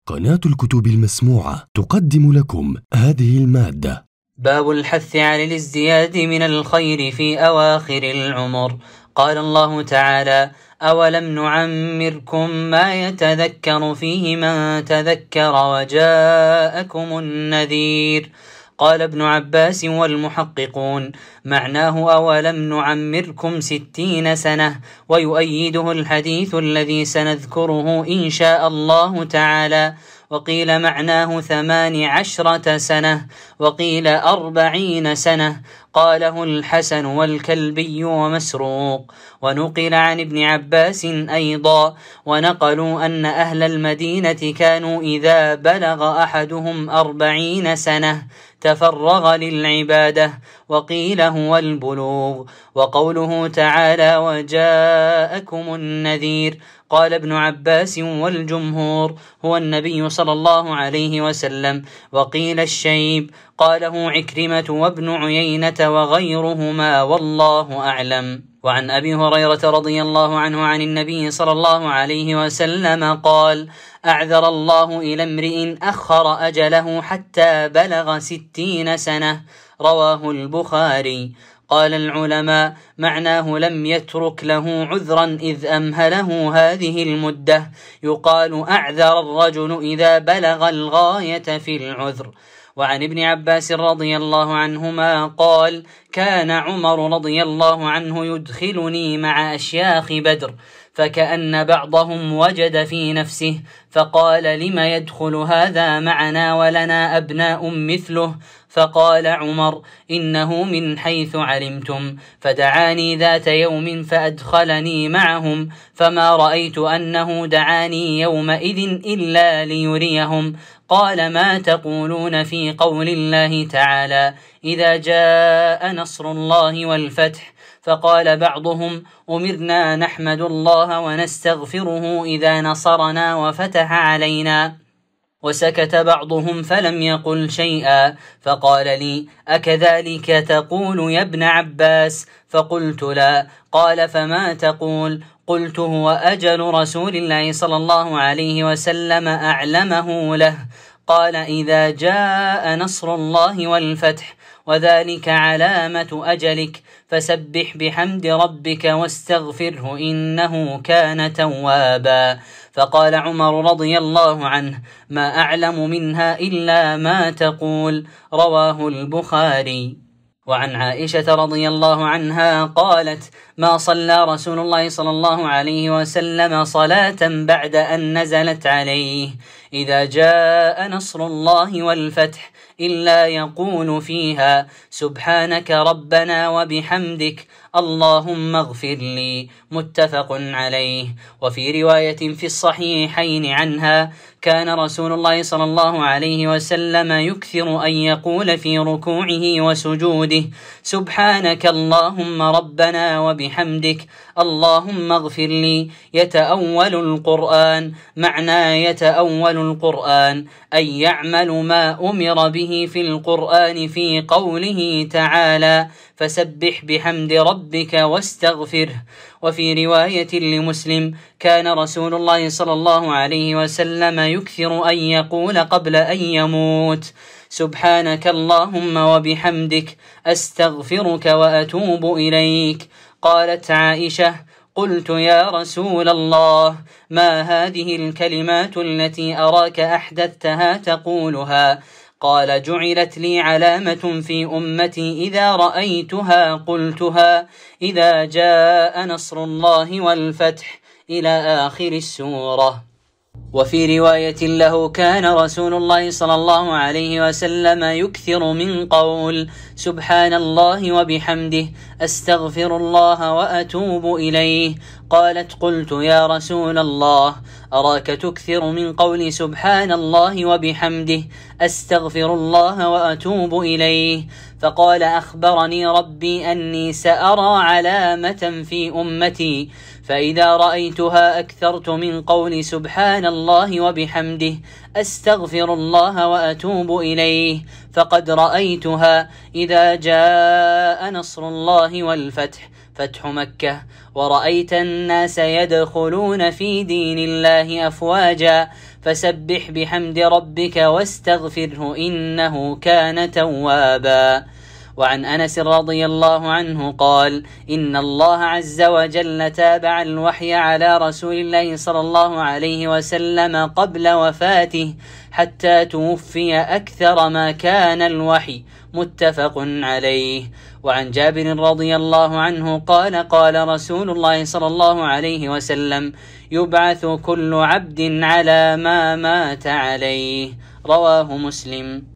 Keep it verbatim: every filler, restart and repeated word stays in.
قناة الكتب المسموعة تقدم لكم هذه المادة. باب الحث على الازدياد من الخير في أواخر العمر. قال الله تعالى: أولم نعمركم ما يتذكر فيه من تذكر وجاءكم النذير. قال ابن عباس والمحققون: معناه أولم نعمركم ستين سنة، ويؤيده الحديث الذي سنذكره إن شاء الله تعالى. وقيل معناه ثمان عشرة سنة، وقيل أربعين سنة. قاله الحسن والكلبي ومسروق. ونقل عن ابن عباس أيضا، ونقلوا أن أهل المدينة كانوا إذا بلغ أحدهم أربعين سنة تفرغ للعبادة، وقيل هو البلوغ. وقوله تعالى: وجاءكم النذير، قال ابن عباس والجمهور هو النبي صلى الله عليه وسلم. وقيل الشيب، قاله عكرمة وابن عيينة وغيرهما، والله أعلم. وعن أبي هريرة رضي الله عنه عن النبي صلى الله عليه وسلم قال: أعذر الله إلى امرئ أخر أجله حتى بلغ ستين سنة. رواه البخاري. قال العلماء: معناه لم يترك له عذرا إذ أمهله هذه المدة. يقال أعذر الرجل إذا بلغ الغاية في العذر. وعن ابن عباس رضي الله عنهما قال: كان عمر رضي الله عنه يدخلني مع أشياخ بدر، فكأن بعضهم وجد في نفسه فقال: لم يدخل هذا معنا ولنا أبناء مثله؟ فقال عمر: إنه من حيث علمتم. فدعاني ذات يوم فأدخلني معهم، فما رأيت أنه دعاني يومئذ إلا ليريهم. قال: ما تقولون في قول الله تعالى: إذا جاء نصر الله والفتح؟ فقال بعضهم: أمرنا نحمد الله ونستغفره إذا نصرنا وفتح علينا. وسكت بعضهم فلم يقل شيئا. فقال لي: أكذلك تقول يا ابن عباس؟ فقلت: لا. قال: فما تقول؟ قلت: هو أجل رسول الله صلى الله عليه وسلم أعلمه له. قال: إذا جاء نصر الله والفتح، وذلك علامة أجلك، فسبح بحمد ربك واستغفره إنه كان توابا. فقال عمر رضي الله عنه: ما أعلم منها إلا ما تقول. رواه البخاري. وعن عائشة رضي الله عنها قالت: ما صلى رسول الله صلى الله عليه وسلم صلاة بعد أن نزلت عليه: إذا جاء نصر الله والفتح، إلا يقول فيها: سبحانك ربنا وبحمدك، اللهم اغفر لي. متفق عليه. وفي رواية في الصحيحين عنها: كان رسول الله صلى الله عليه وسلم يكثر أن يقول في ركوعه وسجوده: سبحانك اللهم ربنا وبحمدك، اللهم اغفر لي. يتأول القرآن. معنى يتأول القرآن أن يعمل ما أمر به في القرآن في قوله تعالى: فسبح بحمد ربك واستغفره. وفي رواية لمسلم: كان رسول الله صلى الله عليه وسلم يكثر أن يقول قبل أن يموت: سبحانك اللهم وبحمدك، أستغفرك وأتوب إليك. قالت عائشة: قلت: يا رسول الله، ما هذه الكلمات التي أراك أحدثتها تقولها؟ قال: جعلت لي علامة في أمتي إذا رأيتها قلتها: إذا جاء نصر الله والفتح، إلى آخر السورة. وفي رواية له: كان رسول الله صلى الله عليه وسلم يكثر من قول: سبحان الله وبحمده، أستغفر الله وأتوب إليه. قالت: قلت: يا رسول الله، أراك تكثر من قول سبحان الله وبحمده، أستغفر الله وأتوب إليه. فقال: أخبرني ربي أني سأرى علامة في أمتي، فإذا رأيتها أكثرت من قول سبحان الله وبحمده، أستغفر الله وأتوب إليه، فقد رأيتها: إذا جاء نصر الله والفتح، فتح مكة ورأيت الناس يدخلون في دين الله أفواجا فسبح بحمد ربك واستغفره إنه كان توابا. وعن أنس رضي الله عنه قال إن الله عز وجل تابع الوحي على رسول الله صلى الله عليه وسلم قبل وفاته حتى توفي أكثر ما كان الوحي، متفق عليه. وعن جابر رضي الله عنه قال قال رسول الله صلى الله عليه وسلم يبعث كل عبد على ما مات عليه، رواه مسلم.